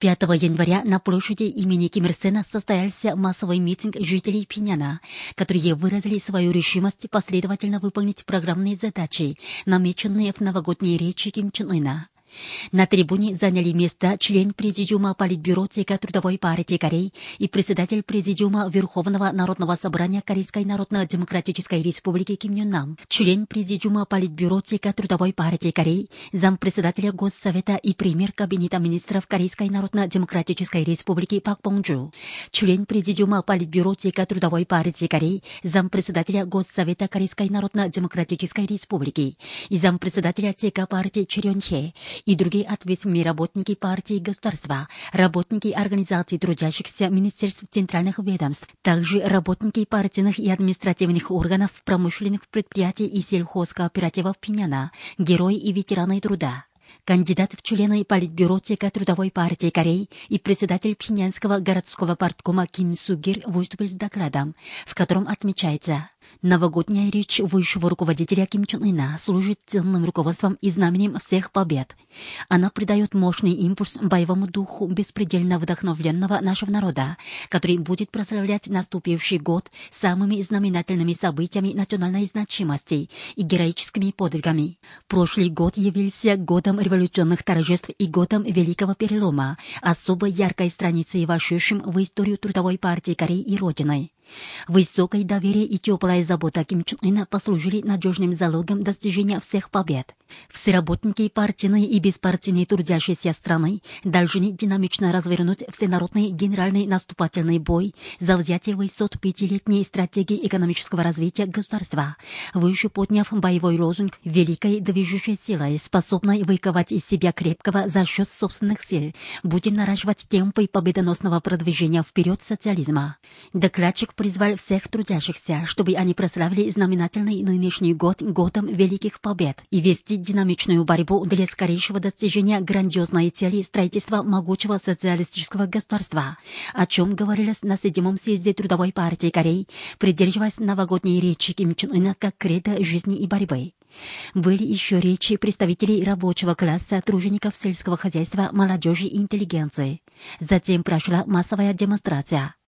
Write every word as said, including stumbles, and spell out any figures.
пятого января на площади имени Ким Ир Сена состоялся массовый митинг жителей Пхеньяна, которые выразили свою решимость последовательно выполнить программные задачи, намеченные в новогодней речи Ким Чен Ына. На трибуне заняли место член Президиума Политбюро ЦК Трудовой партии Кореи и председатель Президиума Верховного Народного собрания Корейской Народно-Демократической Республики Ким Ён Нам, член Президиума Политбюро ЦК Трудовой партии Кореи, зампредседателя Госсовета и премьер Кабинета министров Корейской Народно-Демократической Республики Пак Бонджу, член Президиума Политбюро ЦК Трудовой партии Кореи, зампредседателя Госсовета Корейской Народно-Демократической Республики и зампредседателя ЦК партии Чорён Хе и другие ответственные работники партии и государства, работники организаций трудящихся министерств центральных ведомств, также работники партийных и административных органов, промышленных предприятий и сельхозкооперативов Пхеньяна, герои и ветераны труда. Кандидат в члены Политбюро ЦК Трудовой партии Кореи и председатель Пхеньянского городского парткома Ким Сугир выступил с докладом, в котором отмечается: новогодняя речь высшего руководителя Ким Чен Ына служит ценным руководством и знаменем всех побед. Она придает мощный импульс боевому духу беспредельно вдохновленного нашего народа, который будет прославлять наступивший год самыми знаменательными событиями национальной значимости и героическими подвигами. Прошлый год явился годом революционных торжеств и годом великого перелома, особо яркой страницей, вошедшим в историю Трудовой партии Кореи и Родины. Высокое доверие и теплая забота Ким Чен Ына послужили надежным залогом достижения всех побед. Все работники партийной и беспартийной трудящейся страны должны динамично развернуть всенародный генеральный наступательный бой за взятие высот пятилетней стратегии экономического развития государства, выше подняв боевой лозунг великой движущей силой, способной выковать из себя крепкого за счет собственных сил. Будем наращивать темпы победоносного продвижения вперед социализма. Докладчик призвал всех трудящихся, чтобы они прославили знаменательный нынешний год годом великих побед и вести динамичную борьбу для скорейшего достижения грандиозной цели строительства могучего социалистического государства, о чем говорилось на седьмом съезде Трудовой партии Кореи, придерживаясь новогодней речи Ким Чен Ына как кредо жизни и борьбы. Были еще речи представителей рабочего класса, тружеников сельского хозяйства, молодежи и интеллигенции. Затем прошла массовая демонстрация.